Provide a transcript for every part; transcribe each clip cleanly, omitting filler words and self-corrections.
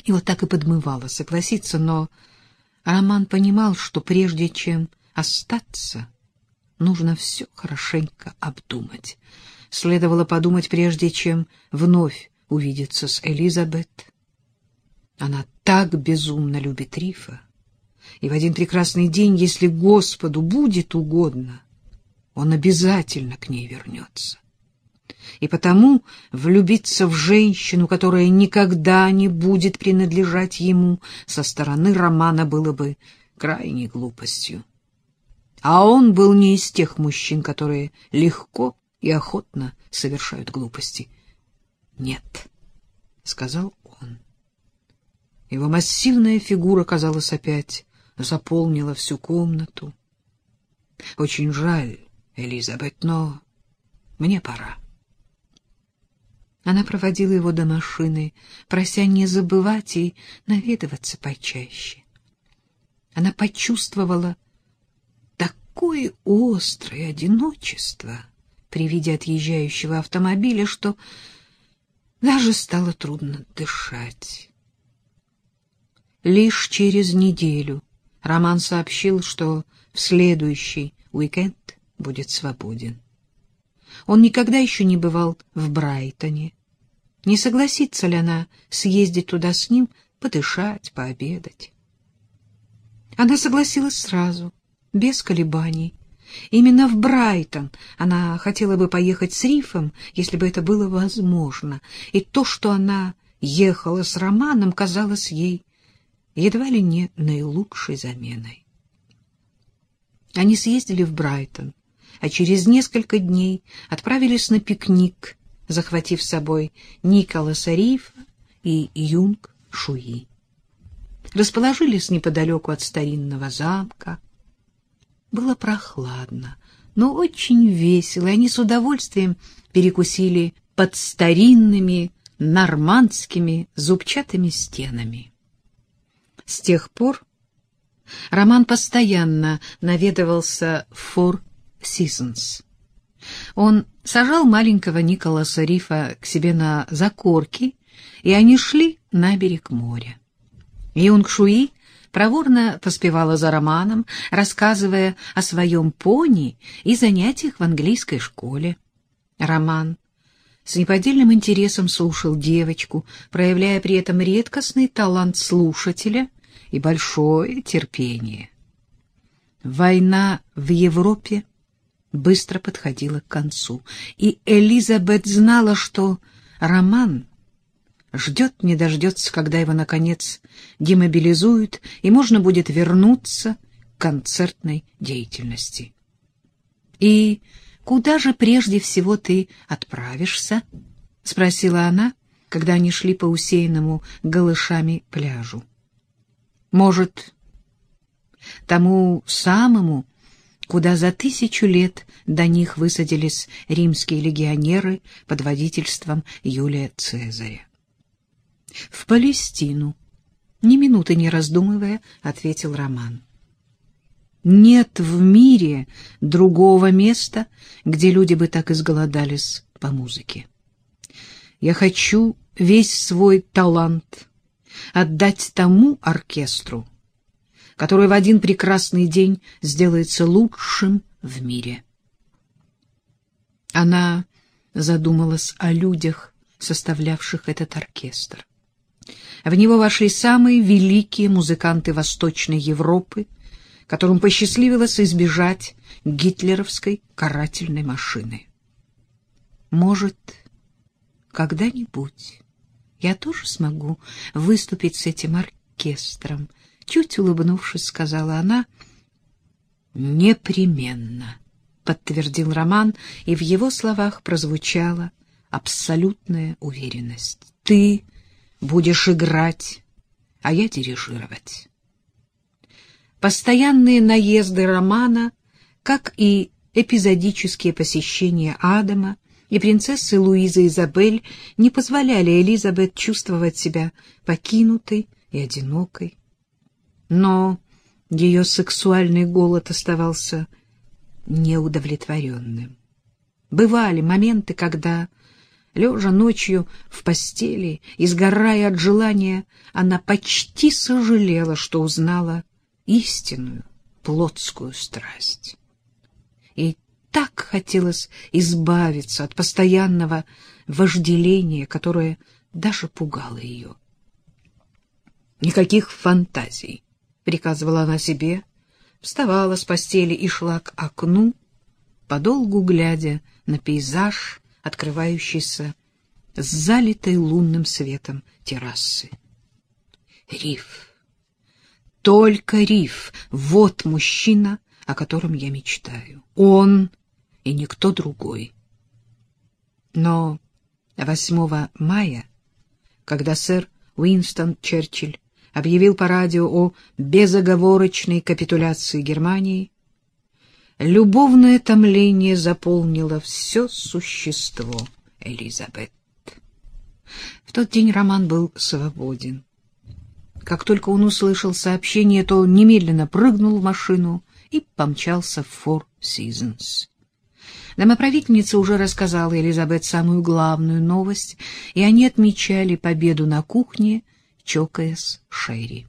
Его так и подмывало согласиться, но Роман понимал, что прежде чем остаться, нужно все хорошенько обдумать. Следовало подумать, прежде чем вновь увидеться с Элизабет. Она так безумно любит Рифа, и в один прекрасный день, если Господу будет угодно, он обязательно к ней вернется. И потому влюбиться в женщину, которая никогда не будет принадлежать ему, со стороны Романа было бы крайней глупостью. А он был не из тех мужчин, которые легко и охотно совершают глупости. «Нет», — сказал он. Его массивная фигура, казалось, опять заполнила всю комнату. «Очень жаль, Элизабет, но мне пора». Она проводила его до машины, прося не забывать и наведываться почаще. Она почувствовала такое острое одиночество при виде отъезжающего автомобиля, что даже стало трудно дышать. Лишь через неделю Роман сообщил, что в следующий уикенд будет свободен. Он никогда еще не бывал в Брайтоне. Не согласится ли она съездить туда с ним, подышать, пообедать? Она согласилась сразу, без колебаний. Именно в Брайтон она хотела бы поехать с Рифом, если бы это было возможно. И то, что она ехала с Романом, казалось ей едва ли не наилучшей заменой. Они съездили в Брайтон, а через несколько дней отправились на пикник, захватив с собой Николаса Рифа и Юнг Шуи. Расположились неподалеку от старинного замка. Было прохладно, но очень весело, и они с удовольствием перекусили под старинными нормандскими зубчатыми стенами. С тех пор Роман постоянно наведывался в Four Seasons. Он сажал маленького Николаса Рифа к себе на закорки, и они шли на берег моря. Юнг Шуи проворно поспевала за Романом, рассказывая о своем пони и занятиях в английской школе. Роман с неподдельным интересом слушал девочку, проявляя при этом редкостный талант слушателя и большое терпение. Война в Европе быстро подходила к концу, и Элизабет знала, что Роман ждет не дождется, когда его, наконец, демобилизуют, и можно будет вернуться к концертной деятельности. — И куда же прежде всего ты отправишься? — спросила она, когда они шли по усеянному голышами пляжу. — Может, тому самому, куда за 1000 лет до них высадились римские легионеры под водительством Юлия Цезаря. — В Палестину, ни минуты не раздумывая, ответил Роман. Нет в мире другого места, где люди бы так изголодались по музыке. Я хочу весь свой талант отдать тому оркестру, который в один прекрасный день сделается лучшим в мире. Она задумалась о людях, составлявших этот оркестр. В него вошли самые великие музыканты Восточной Европы, которым посчастливилось избежать гитлеровской карательной машины. Может, когда-нибудь я тоже смогу выступить с этим оркестром, чуть улыбнувшись, сказала она. Непременно, подтвердил Роман, и в его словах прозвучала абсолютная уверенность. Ты будешь играть, а я дирижировать. Постоянные наезды Романа, как и эпизодические посещения Адама и принцессы Луизы Изабель, не позволяли Элизабет чувствовать себя покинутой и одинокой. Но ее сексуальный голод оставался неудовлетворенным. Бывали моменты, когда Лежа ночью в постели и сгорая от желания, она почти сожалела, что узнала истинную плотскую страсть. И так хотелось избавиться от постоянного вожделения, которое даже пугало ее. «Никаких фантазий», — приказывала она себе, вставала с постели и шла к окну, подолгу глядя на пейзаж, открывающийся с залитой лунным светом террасы. Риф. Только Риф. Вот мужчина, о котором я мечтаю. Он и никто другой. Но 8 мая, когда сэр Уинстон Черчилль объявил по радио о безоговорочной капитуляции Германии, любовное томление заполнило все существо Элизабет. В тот день Роман был свободен. Как только он услышал сообщение, то немедленно прыгнул в машину и помчался в Four Seasons. Домоправительница уже рассказала Элизабет самую главную новость, и они отмечали победу на кухне, чокаясь шерри.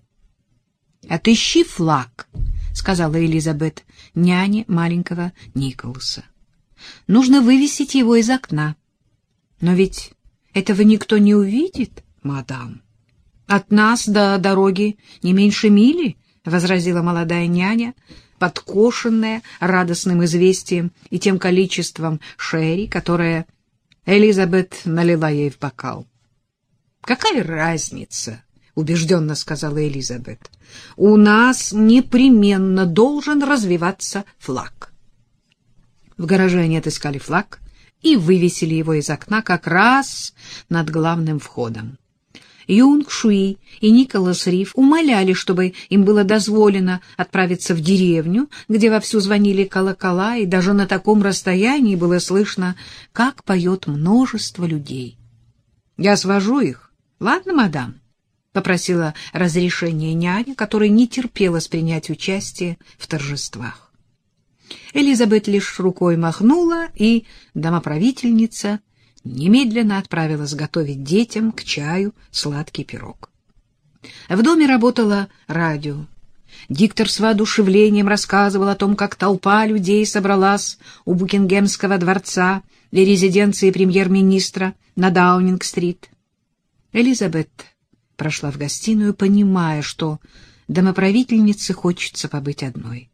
«Отыщи флаг», — сказала Элизабет няне маленького Николаса. «Нужно вывесить его из окна». «Но ведь этого никто не увидит, мадам. От нас до дороги не меньше мили», — возразила молодая няня, подкошенная радостным известием и тем количеством шерри, которое Элизабет налила ей в бокал. «Какая разница?» — убежденно сказала Элизабет. «У нас непременно должен развиваться флаг». В гараже они отыскали флаг и вывесили его из окна как раз над главным входом. Юнг Шуи и Николас Риф умоляли, чтобы им было дозволено отправиться в деревню, где вовсю звонили колокола, и даже на таком расстоянии было слышно, как поет множество людей. «Я свожу их. Ладно, мадам?» — попросила разрешение няня, которая не терпелась принять участие в торжествах. Элизабет лишь рукой махнула, и домоправительница немедленно отправилась готовить детям к чаю сладкий пирог. В доме работало радио. Диктор с воодушевлением рассказывал о том, как толпа людей собралась у Букингемского дворца и резиденции премьер-министра на Даунинг-стрит. Элизабет прошла в гостиную, понимая, что домоправительнице хочется побыть одной.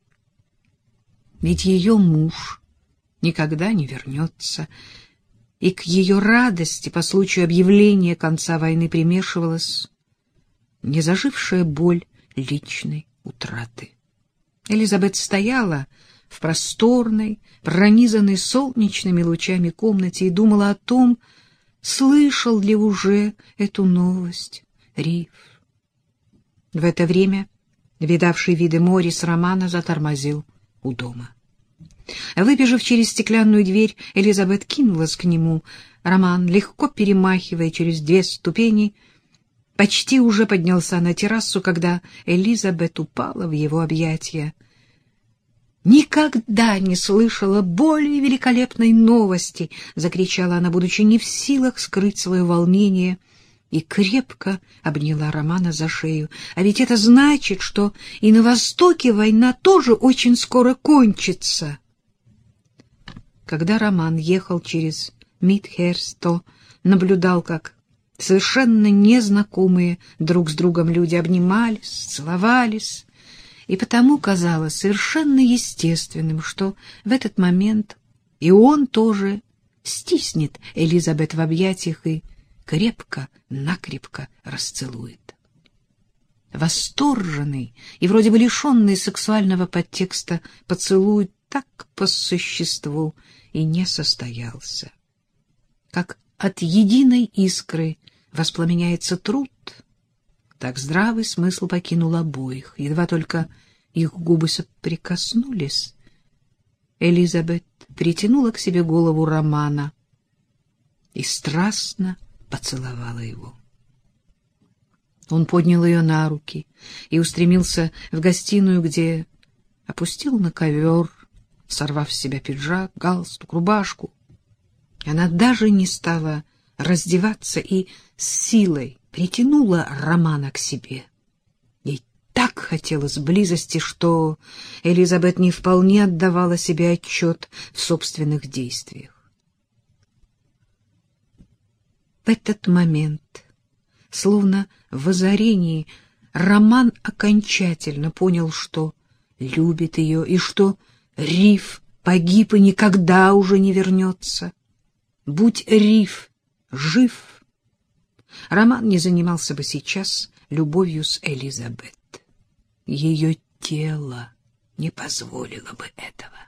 Ведь ее муж никогда не вернется, и к ее радости по случаю объявления конца войны примешивалась незажившая боль личной утраты. Элизабет стояла в просторной, пронизанной солнечными лучами комнате и думала о том, слышал ли уже эту новость Риф. В это время видавший виды Морис Романа затормозил у дома. Выбежав через стеклянную дверь, Элизабет кинулась к нему. Роман, легко перемахивая через 2 ступени, почти уже поднялся на террасу, когда Элизабет упала в его объятия. «Никогда не слышала более великолепной новости!» — закричала она, будучи не в силах скрыть свое волнение, и крепко обняла Романа за шею. «А ведь это значит, что и на Востоке война тоже очень скоро кончится!» Когда Роман ехал через Мидхерст, то наблюдал, как совершенно незнакомые друг с другом люди обнимались, целовались, и потому казалось совершенно естественным, что в этот момент и он тоже стиснет Элизабет в объятиях и крепко-накрепко расцелует. Восторженный и вроде бы лишенный сексуального подтекста поцелуй так по существу и не состоялся. Как от единой искры воспламеняется труд, так здравый смысл покинул обоих. Едва только их губы соприкоснулись, Элизабет притянула к себе голову Романа и страстно поцеловала его. Он поднял ее на руки и устремился в гостиную, где опустил на ковер, сорвав с себя пиджак, галстук, рубашку. Она даже не стала раздеваться и с силой притянула Романа к себе. Ей так хотелось близости, что Элизабет не вполне отдавала себе отчет в собственных действиях. В этот момент, словно в озарении, Роман окончательно понял, что любит ее и что Риф погиб и никогда уже не вернется. Будь Риф жив, Роман не занимался бы сейчас любовью с Элизабет. Ее тело не позволило бы этого.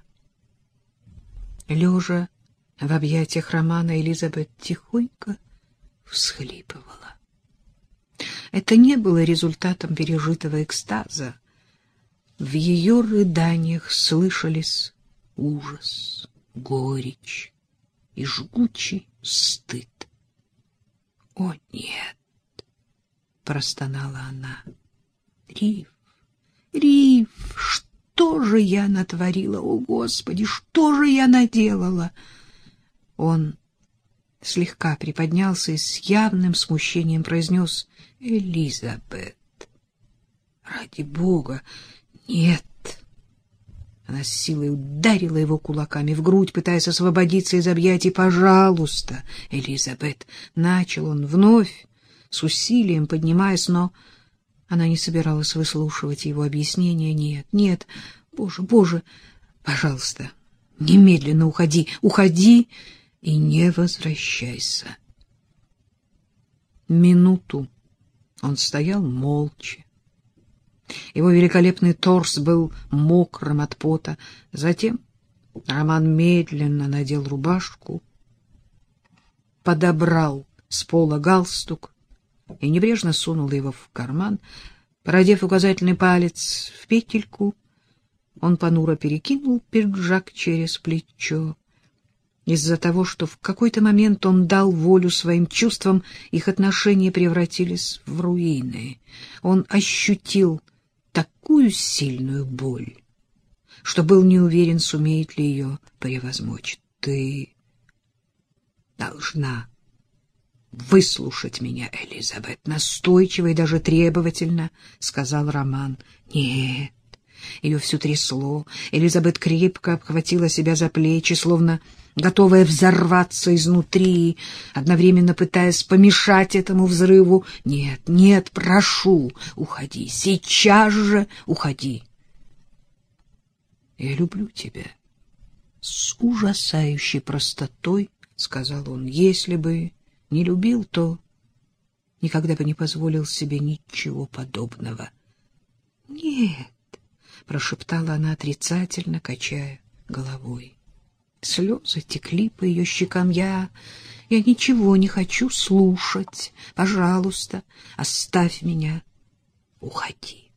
Лежа в объятиях Романа, Элизабет тихонько всхлипывала. Это не было результатом пережитого экстаза. В ее рыданиях слышались ужас, горечь и жгучий стыд. «О, нет!» — простонала она. «Риф, Риф, что же я натворила? О, Господи, что же я наделала?» Он слегка приподнялся и с явным смущением произнес: «Элизабет, ради Бога, нет!» Она с силой ударила его кулаками в грудь, пытаясь освободиться из объятий. «Пожалуйста, Элизабет!» — начал он вновь, с усилием поднимаясь, но она не собиралась выслушивать его объяснения. «Нет, нет, Боже, Боже, пожалуйста, немедленно уходи, уходи и не возвращайся». Минуту он стоял молча. Его великолепный торс был мокрым от пота. Затем Роман медленно надел рубашку, подобрал с пола галстук и небрежно сунул его в карман. Продев указательный палец в петельку, он понуро перекинул пиджак через плечо. Из-за того, что в какой-то момент он дал волю своим чувствам, их отношения превратились в руины. Он ощутил такую сильную боль, что был не уверен, сумеет ли ее превозмочь. «Ты должна выслушать меня, Элизабет», — настойчиво и даже требовательно сказал Роман. «Нет». Ее всё трясло. Элизабет крепко обхватила себя за плечи, словно готовая взорваться изнутри, одновременно пытаясь помешать этому взрыву. «Нет, нет, прошу, уходи, сейчас же уходи». «Я люблю тебя», — с ужасающей простотой сказал он. «Если бы не любил, то никогда бы не позволил себе ничего подобного». «Нет», — прошептала она отрицательно, качая головой. Слезы текли по ее щекам. Я ничего не хочу слушать. Пожалуйста, оставь меня. Уходи».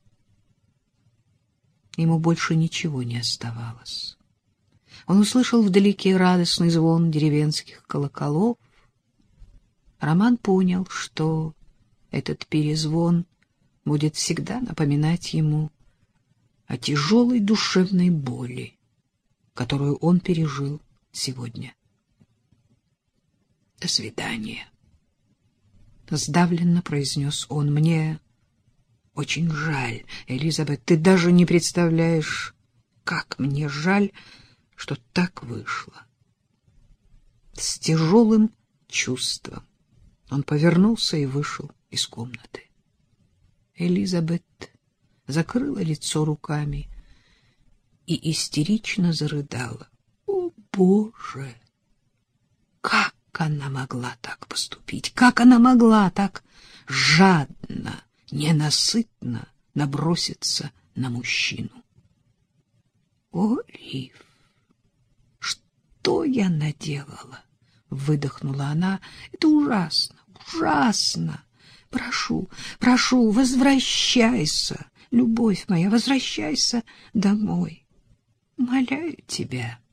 Ему больше ничего не оставалось. Он услышал вдалеке радостный звон деревенских колоколов. Роман понял, что этот перезвон будет всегда напоминать ему о тяжелой душевной боли, которую он пережил сегодня. «До свидания», — сдавленно произнес он. «Мне очень жаль, Элизабет, ты даже не представляешь, как мне жаль, что так вышло». С тяжелым чувством он повернулся и вышел из комнаты. Элизабет закрыла лицо руками и истерично зарыдала. О, Боже! Как она могла так поступить? Как она могла так жадно, ненасытно наброситься на мужчину? О, Риф! Что я наделала? Выдохнула она. Это ужасно, ужасно. Прошу, прошу, возвращайся, любовь моя, возвращайся домой. Умоляю тебя.